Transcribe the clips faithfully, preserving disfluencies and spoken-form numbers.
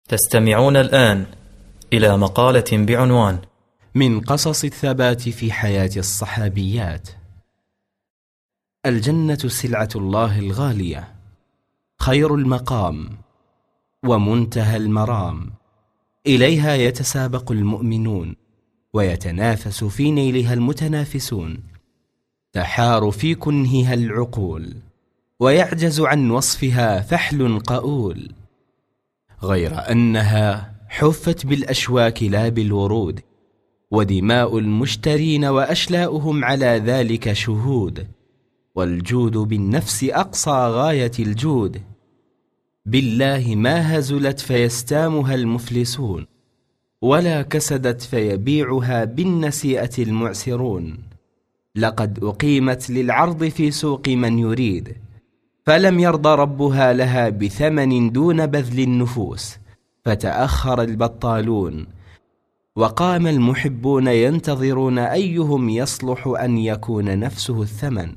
تستمعون الآن إلى مقالة بعنوان من قصص الثبات في حياة الصحابيات. الجنة سلعة الله الغالية، خير المقام ومنتهى المرام، إليها يتسابق المؤمنون ويتنافس في نيلها المتنافسون، تحار في كنهها العقول ويعجز عن وصفها فحل قؤول، غير أنها حفت بالأشواك لا بالورود، ودماء المشترين وأشلاؤهم على ذلك شهود، والجود بالنفس أقصى غاية الجود، بالله ما هزلت فيستامها المفلسون، ولا كسدت فيبيعها بالنسيئة المعسرون، لقد أقيمت للعرض في سوق من يريد، فلم يرضى ربها لها بثمن دون بذل النفوس، فتأخر البطالون، وقام المحبون ينتظرون أيهم يصلح أن يكون نفسه الثمن.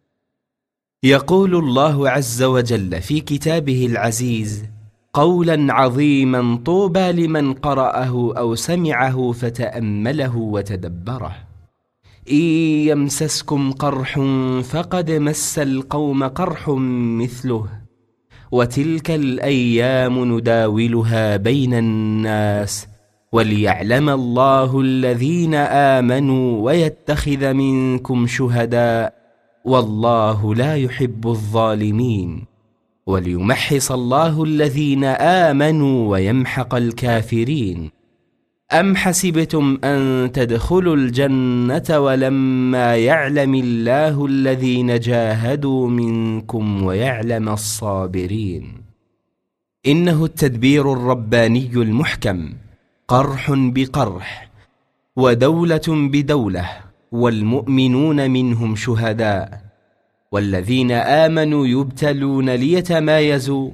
يقول الله عز وجل في كتابه العزيز قولا عظيما طوبى لمن قرأه أو سمعه فتأمله وتدبره: إن يمسسكم قرح فقد مس القوم قرح مثله، وتلك الأيام نداولها بين الناس، وليعلم الله الذين آمنوا ويتخذ منكم شهداء، والله لا يحب الظالمين، وليمحص الله الذين آمنوا ويمحق الكافرين. أم حسبتم أن تدخلوا الجنة ولما يعلم الله الذين جاهدوا منكم ويعلم الصابرين. إنه التدبير الرباني المحكم، قرح بقرح ودولة بدولة، والمؤمنون منهم شهداء، والذين آمنوا يبتلون ليتمايزوا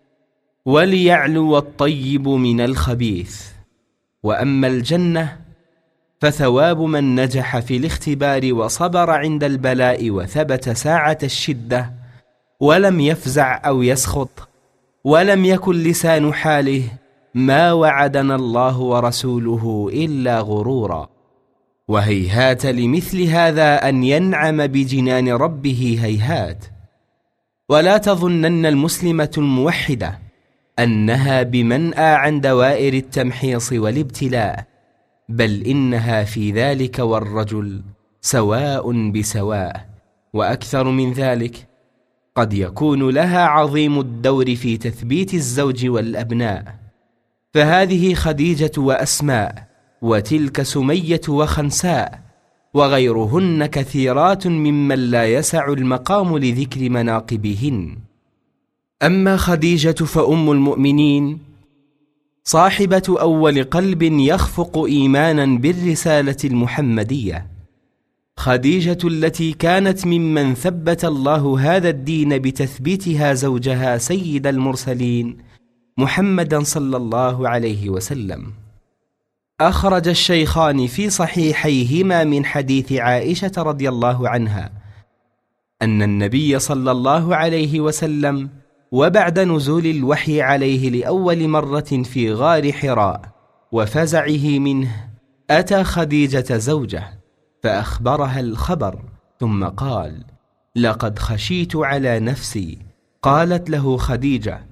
وليعلو الطيب من الخبيث. وأما الجنة فثواب من نجح في الاختبار وصبر عند البلاء وثبت ساعة الشدة، ولم يفزع أو يسخط، ولم يكن لسان حاله ما وعدنا الله ورسوله إلا غرورا. وهيهات لمثل هذا أن ينعم بجنان ربه هيهات. ولا تظنن المسلمة الموحدة أنها بمنأى عن دوائر التمحيص والابتلاء، بل إنها في ذلك والرجل سواء بسواء، وأكثر من ذلك، قد يكون لها عظيم الدور في تثبيت الزوج والأبناء. فهذه خديجة وأسماء، وتلك سمية وخنساء، وغيرهن كثيرات ممن لا يسع المقام لذكر مناقبهن. أما خديجة فأم المؤمنين، صاحبة أول قلب يخفق إيمانا بالرسالة المحمدية، خديجة التي كانت ممن ثبت الله هذا الدين بتثبيتها زوجها سيد المرسلين محمدا صلى الله عليه وسلم. أخرج الشيخان في صحيحيهما من حديث عائشة رضي الله عنها أن النبي صلى الله عليه وسلم وبعد نزول الوحي عليه لأول مرة في غار حراء وفزعه منه، أتى خديجة زوجه فأخبرها الخبر، ثم قال: لقد خشيت على نفسي. قالت له خديجة: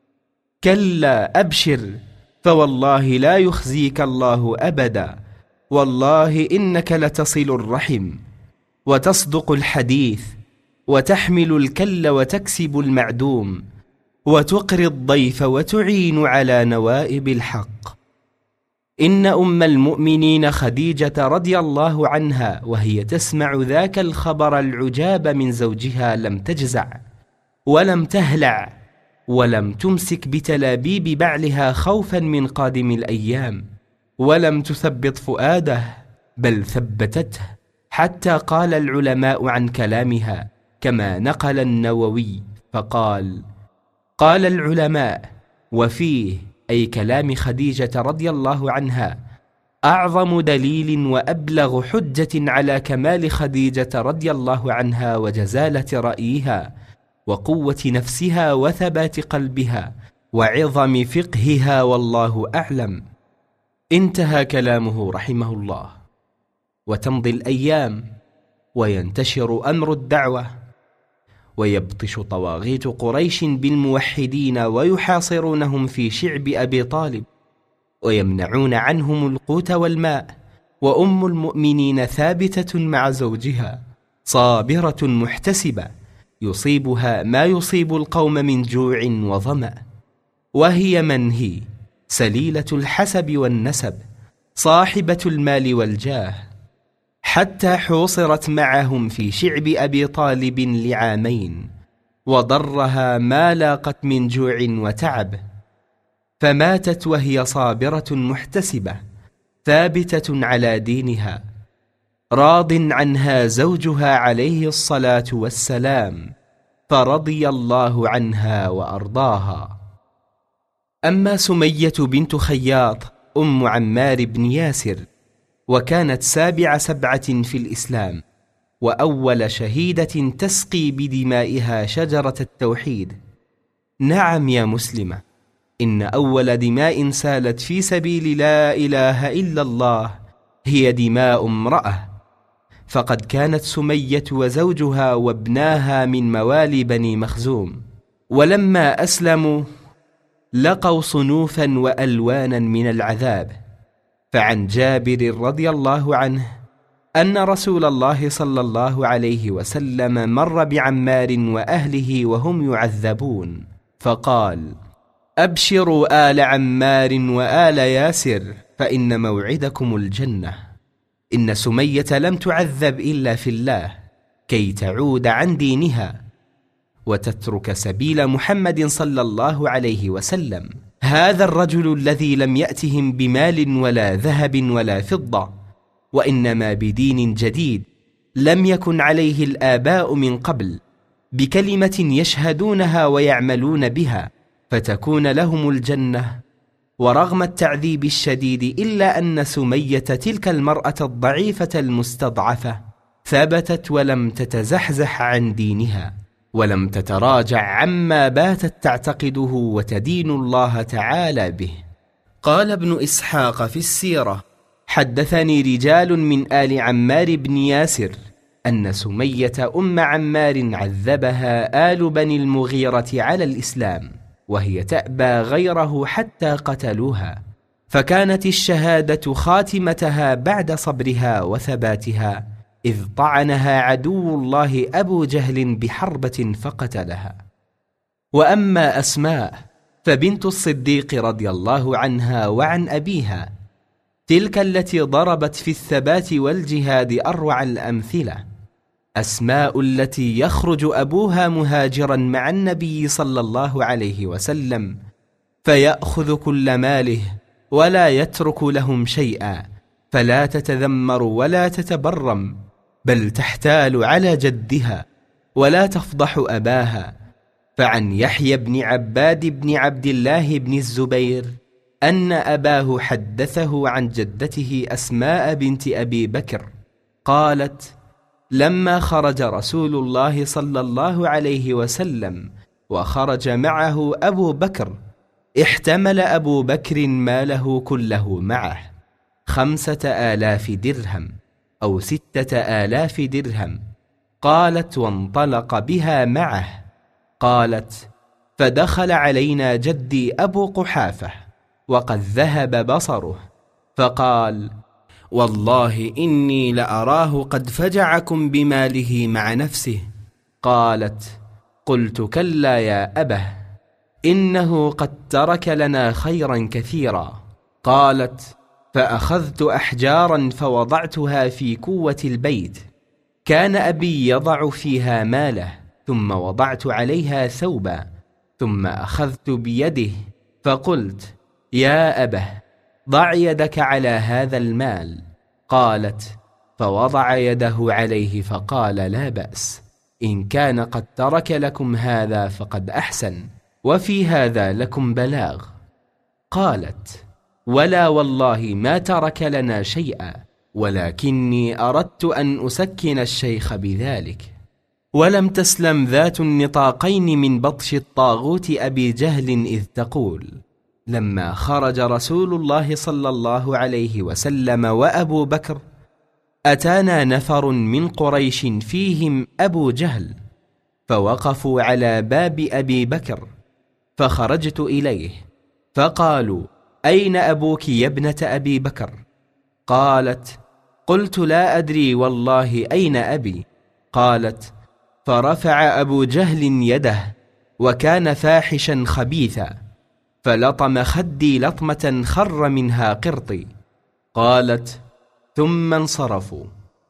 كلا أبشر، فوالله لا يخزيك الله أبدا، والله إنك لتصل الرحم وتصدق الحديث وتحمل الكل وتكسب المعدوم وتقري الضيف وتعين على نوائب الحق. إن أم المؤمنين خديجة رضي الله عنها وهي تسمع ذاك الخبر العجاب من زوجها لم تجزع ولم تهلع ولم تمسك بتلابيب بعلها خوفا من قادم الأيام، ولم تثبط فؤاده، بل ثبتته، حتى قال العلماء عن كلامها كما نقل النووي فقال: قال العلماء وفيه، أي كلام خديجة رضي الله عنها، أعظم دليل وأبلغ حجة على كمال خديجة رضي الله عنها وجزالة رأيها وقوة نفسها وثبات قلبها وعظم فقهها، والله أعلم. انتهى كلامه رحمه الله. وتمضي الأيام، وينتشر أمر الدعوة، ويبطش طواغيت قريش بالموحدين ويحاصرونهم في شعب أبي طالب، ويمنعون عنهم القوت والماء. وأم المؤمنين ثابتة مع زوجها صابرة محتسبة، يصيبها ما يصيب القوم من جوع وظمأ. وهي من هي؟ سليلة الحسب والنسب، صاحبة المال والجاه، حتى حوصرت معهم في شعب أبي طالب لعامين، وضرها ما لاقت من جوع وتعب، فماتت وهي صابرة محتسبة ثابتة على دينها، راض عنها زوجها عليه الصلاة والسلام، فرضي الله عنها وأرضاها. أما سمية بنت خياط أم عمار بن ياسر، وكانت سابع سبعة في الإسلام، وأول شهيدة تسقي بدمائها شجرة التوحيد. نعم يا مسلمة، إن أول دماء سالت في سبيل لا إله إلا الله هي دماء امرأة، فقد كانت سمية وزوجها وابناها من موالي بني مخزوم، ولما أسلموا لقوا صنوفا وألوانا من العذاب. فعن جابر رضي الله عنه أن رسول الله صلى الله عليه وسلم مر بعمار وأهله وهم يعذبون، فقال: أبشروا آل عمار وآل ياسر، فإن موعدكم الجنة. إن سمية لم تعذب إلا في الله، كي تعود عن دينها وتترك سبيل محمد صلى الله عليه وسلم، هذا الرجل الذي لم يأتهم بمال ولا ذهب ولا فضة، وإنما بدين جديد لم يكن عليه الآباء من قبل، بكلمة يشهدونها ويعملون بها فتكون لهم الجنة. ورغم التعذيب الشديد إلا أن سمية تلك المرأة الضعيفة المستضعفة ثبتت ولم تتزحزح عن دينها، ولم تتراجع عما باتت تعتقده وتدين الله تعالى به. قال ابن إسحاق في السيرة: حدثني رجال من آل عمار بن ياسر أن سمية أم عمار عذبها آل بني المغيرة على الإسلام، وهي تأبى غيره حتى قتلوها، فكانت الشهادة خاتمتها بعد صبرها وثباتها، إذ طعنها عدو الله أبو جهل بحربة فقتلها. وأما أسماء فبنت الصديق رضي الله عنها وعن أبيها، تلك التي ضربت في الثبات والجهاد أروع الأمثلة. أسماء التي يخرج أبوها مهاجرا مع النبي صلى الله عليه وسلم، فيأخذ كل ماله ولا يترك لهم شيئا، فلا تتذمر ولا تتبرم، بل تحتال على جدها ولا تفضح أباها. فعن يحيى بن عباد بن عبد الله بن الزبير أن أباه حدثه عن جدته أسماء بنت أبي بكر قالت: لما خرج رسول الله صلى الله عليه وسلم وخرج معه أبو بكر، احتمل أبو بكر ماله كله معه، خمسة آلاف درهم أو ستة آلاف درهم. قالت: وانطلق بها معه. قالت: فدخل علينا جدي أبو قحافة وقد ذهب بصره، فقال: والله إني لأراه قد فجعكم بماله مع نفسه. قالت: قلت: كلا يا أبه، إنه قد ترك لنا خيرا كثيرا. قالت: فأخذت أحجارا فوضعتها في كوة البيت، كان أبي يضع فيها ماله، ثم وضعت عليها ثوبا، ثم أخذت بيده فقلت: يا أبه، ضع يدك على هذا المال. قالت: فوضع يده عليه فقال: لا بأس، إن كان قد ترك لكم هذا فقد أحسن، وفي هذا لكم بلاغ. قالت: ولا والله ما ترك لنا شيئا، ولكني أردت أن أسكن الشيخ بذلك. ولم تسلم ذات النطاقين من بطش الطاغوت أبي جهل إذ تقول: لما خرج رسول الله صلى الله عليه وسلم وأبو بكر أتانا نفر من قريش فيهم أبو جهل، فوقفوا على باب أبي بكر، فخرجت إليه فقالوا: أين أبوك يا ابنة أبي بكر؟ قالت: قلت: لا أدري والله أين أبي. قالت: فرفع أبو جهل يده، وكان فاحشا خبيثا، فلطم خدي لطمة خر منها قرطي. قالت: ثم انصرفوا.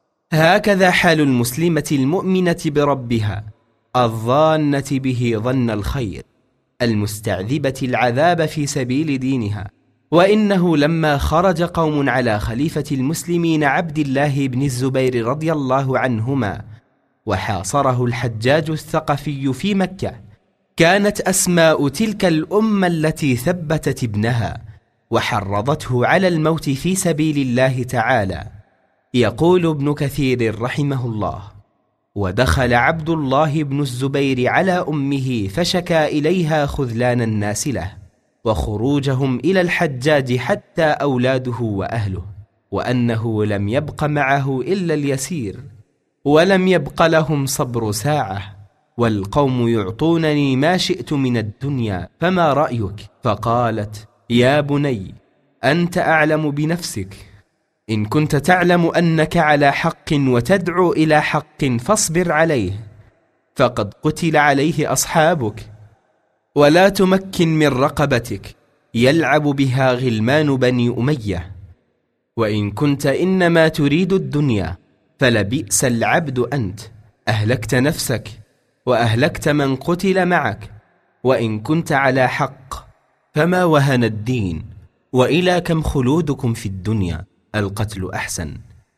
هكذا حال المسلمة المؤمنة بربها، الظانة به ظن الخير، المستعذبة العذاب في سبيل دينها. وإنه لما خرج قوم على خليفة المسلمين عبد الله بن الزبير رضي الله عنهما وحاصره الحجاج الثقفي في مكة، كانت أسماء تلك الأمة التي ثبتت ابنها وحرضته على الموت في سبيل الله تعالى. يقول ابن كثير رحمه الله: ودخل عبد الله بن الزبير على أمه فشكى إليها خذلان الناس له وخروجهم إلى الحجاج حتى أولاده وأهله، وأنه لم يبق معه إلا اليسير، ولم يبق لهم صبر ساعة، والقوم يعطونني ما شئت من الدنيا، فما رأيك؟ فقالت: يا بني، أنت أعلم بنفسك، إن كنت تعلم أنك على حق وتدعو إلى حق فاصبر عليه، فقد قتل عليه أصحابك، ولا تمكن من رقبتك يلعب بها غلمان بني أمية. وإن كنت إنما تريد الدنيا فلبئس العبد أنت، أهلكت نفسك وأهلكت من قتل معك. وإن كنت على حق فما وهن الدين، وإلى كم خلودكم في الدنيا، القتل أحسن.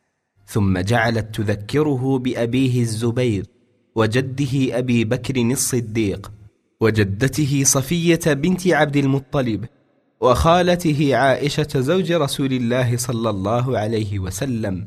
ثم جعلت تذكره بأبيه الزبير وجده أبي بكر الصديق وجدته صفية بنت عبد المطلب وخالته عائشة زوج رسول الله صلى الله عليه وسلم،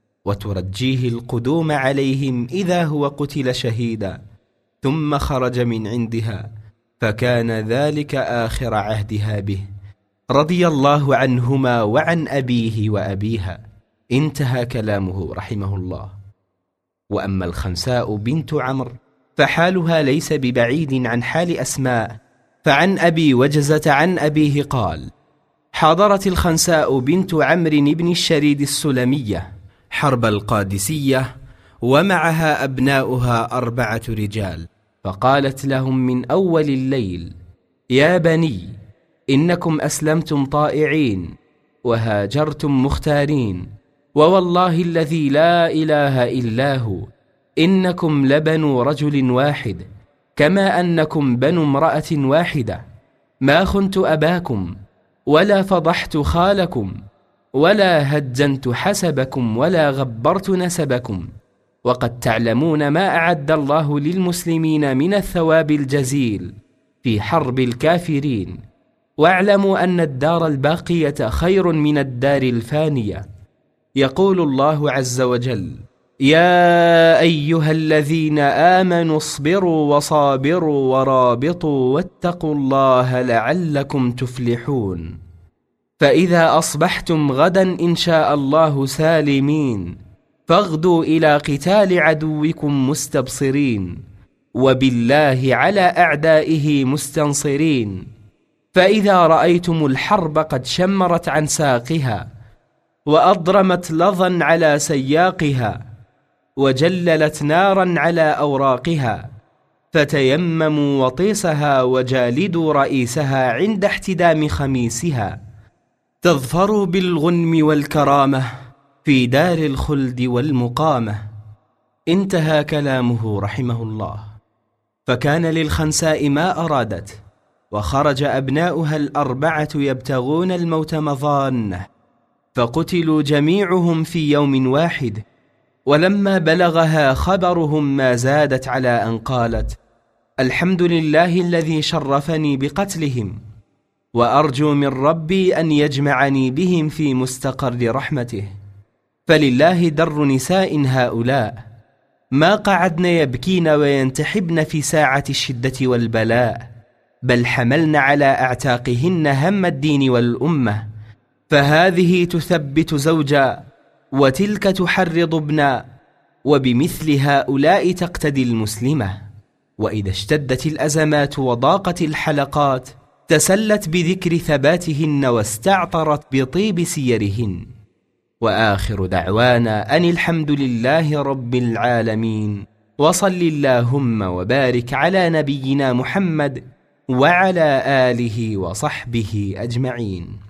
وترجيه القدوم عليهم إذا هو قتل شهيدا. ثم خرج من عندها، فكان ذلك آخر عهدها به، رضي الله عنهما وعن أبيه وأبيها. انتهى كلامه رحمه الله. وأما الخنساء بنت عمرو فحالها ليس ببعيد عن حال أسماء. فعن أبي وجزة عن أبيه قال: حضرت الخنساء بنت عمرو بن الشريد السلمية حرب القادسية، ومعها أبناؤها أربعة رجال، فقالت لهم من أول الليل: يا بني، إنكم أسلمتم طائعين وهاجرتم مختارين، ووالله الذي لا إله إلا هو إنكم لبنو رجل واحد، كما أنكم بنو امرأة واحدة. ما خنت أباكم ولا فضحت خالكم ولا هجنت حسبكم ولا غبرت نسبكم، وقد تعلمون ما أعد الله للمسلمين من الثواب الجزيل في حرب الكافرين، واعلموا أن الدار الباقية خير من الدار الفانية. يقول الله عز وجل: يا أيها الذين آمنوا اصبروا وصابروا ورابطوا واتقوا الله لعلكم تفلحون. فإذا أصبحتم غدا إن شاء الله سالمين، فاغدوا إلى قتال عدوكم مستبصرين، وبالله على أعدائه مستنصرين. فإذا رأيتم الحرب قد شمرت عن ساقها، وأضرمت لظا على سياقها، وجللت نارا على أوراقها، فتيمموا وطيسها وجالدوا رئيسها عند احتدام خميسها، تظفروا بالغنم والكرامة في دار الخلد والمقامة. انتهى كلامه رحمه الله. فكان للخنساء ما أرادت، وخرج أبناؤها الأربعة يبتغون الموت مظانة، فقتلوا جميعهم في يوم واحد. ولما بلغها خبرهم ما زادت على أن قالت: الحمد لله الذي شرفني بقتلهم، وأرجو من ربي أن يجمعني بهم في مستقر رحمته، فلله در نساء هؤلاء. ما قعدن يبكين وينتحبن في ساعة الشدة والبلاء، بل حملن على أعتاقهن هم الدين والأمة، فهذه تثبت زوجا وتلك تحرض ابنا، وبمثل هؤلاء تقتدي المسلمة. وإذا اشتدت الأزمات وضاقت الحلقات تسلت بذكر ثباتهن واستعطرت بطيب سيرهن. وآخر دعوانا أن الحمد لله رب العالمين، وصل اللهم وبارك على نبينا محمد وعلى آله وصحبه أجمعين.